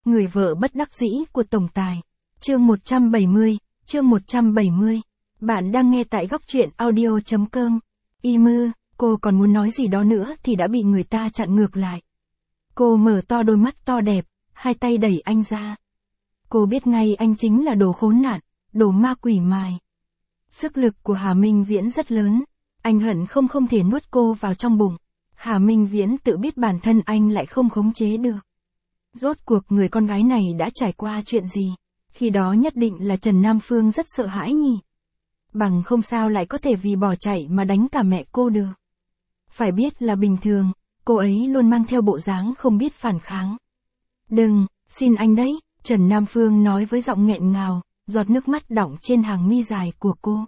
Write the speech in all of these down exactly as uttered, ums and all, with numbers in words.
Người vợ bất đắc dĩ của tổng tài. Chương một trăm bảy mươi, chương một trăm bảy mươi. Bạn đang nghe tại góc truyện audio chấm com. Y mư, cô còn muốn nói gì đó nữa thì đã bị người ta chặn ngược lại. Cô mở to đôi mắt to đẹp, hai tay đẩy anh ra. Cô biết ngay anh chính là đồ khốn nạn, đồ ma quỷ mài. Sức lực của Hà Minh Viễn rất lớn, anh hận không không thể nuốt cô vào trong bụng. Hà Minh Viễn tự biết bản thân anh lại không khống chế được. Rốt cuộc người con gái này đã trải qua chuyện gì? Khi đó nhất định là Trần Nam Phương rất sợ hãi nhỉ. Bằng không sao lại có thể vì bỏ chạy mà đánh cả mẹ cô được. Phải biết là bình thường, cô ấy luôn mang theo bộ dáng không biết phản kháng. Đừng, xin anh đấy, Trần Nam Phương nói với giọng nghẹn ngào, giọt nước mắt đọng trên hàng mi dài của cô.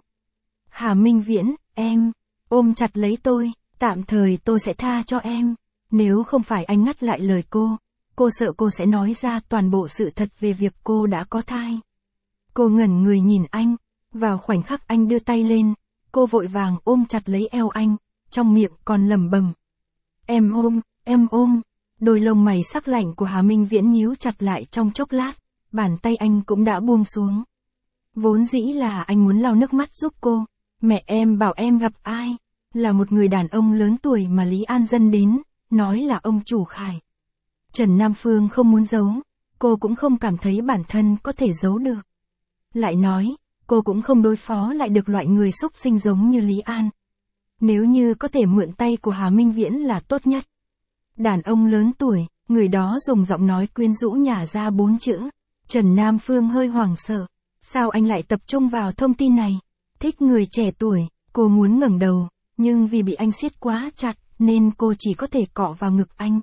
Hà Minh Viễn, em, ôm chặt lấy tôi, tạm thời tôi sẽ tha cho em. Nếu không phải anh ngắt lại lời cô, cô sợ cô sẽ nói ra toàn bộ sự thật về việc cô đã có thai. Cô ngẩn người nhìn anh, vào khoảnh khắc anh đưa tay lên, cô vội vàng ôm chặt lấy eo anh, trong miệng còn lẩm bẩm. Em ôm, em ôm, đôi lông mày sắc lạnh của Hà Minh Viễn nhíu chặt lại trong chốc lát, bàn tay anh cũng đã buông xuống. Vốn dĩ là anh muốn lau nước mắt giúp cô, mẹ em bảo em gặp ai, là một người đàn ông lớn tuổi mà Lý An Dân đến, nói là ông chủ Khải. Trần Nam Phương không muốn giấu, cô cũng không cảm thấy bản thân có thể giấu được. Lại nói, cô cũng không đối phó lại được loại người xúc sinh giống như Lý An. Nếu như có thể mượn tay của Hà Minh Viễn là tốt nhất. Đàn ông lớn tuổi, người đó dùng giọng nói quyến rũ nhả ra bốn chữ. Trần Nam Phương hơi hoảng sợ. Sao anh lại tập trung vào thông tin này? Thích người trẻ tuổi, cô muốn ngẩng đầu, nhưng vì bị anh siết quá chặt, nên cô chỉ có thể cọ vào ngực anh.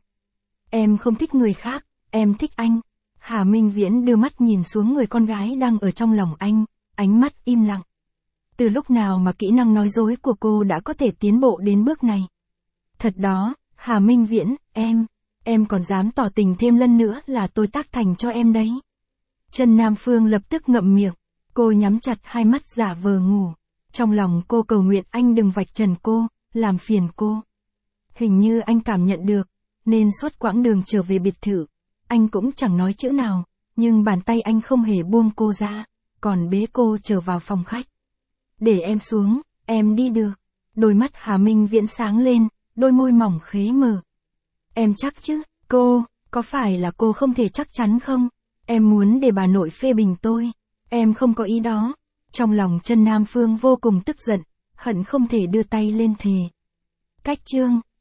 Em không thích người khác, em thích anh. Hà Minh Viễn đưa mắt nhìn xuống người con gái đang ở trong lòng anh, ánh mắt im lặng. Từ lúc nào mà kỹ năng nói dối của cô đã có thể tiến bộ đến bước này? Thật đó, Hà Minh Viễn, em, em còn dám tỏ tình thêm lần nữa là tôi tác thành cho em đấy. Trần Nam Phương lập tức ngậm miệng, cô nhắm chặt hai mắt giả vờ ngủ. Trong lòng cô cầu nguyện anh đừng vạch trần cô, làm phiền cô. Hình như anh cảm nhận được, nên suốt quãng đường trở về biệt thự, anh cũng chẳng nói chữ nào, nhưng bàn tay anh không hề buông cô ra, còn bế cô trở vào phòng khách. Để em xuống, em đi được. Đôi mắt Hà Minh Viễn sáng lên, đôi môi mỏng khế mờ. Em chắc chứ, cô, có phải là cô không thể chắc chắn không? Em muốn để bà nội phê bình tôi. Em không có ý đó. Trong lòng Trần Nam Phương vô cùng tức giận, hận không thể đưa tay lên thề. Cách chương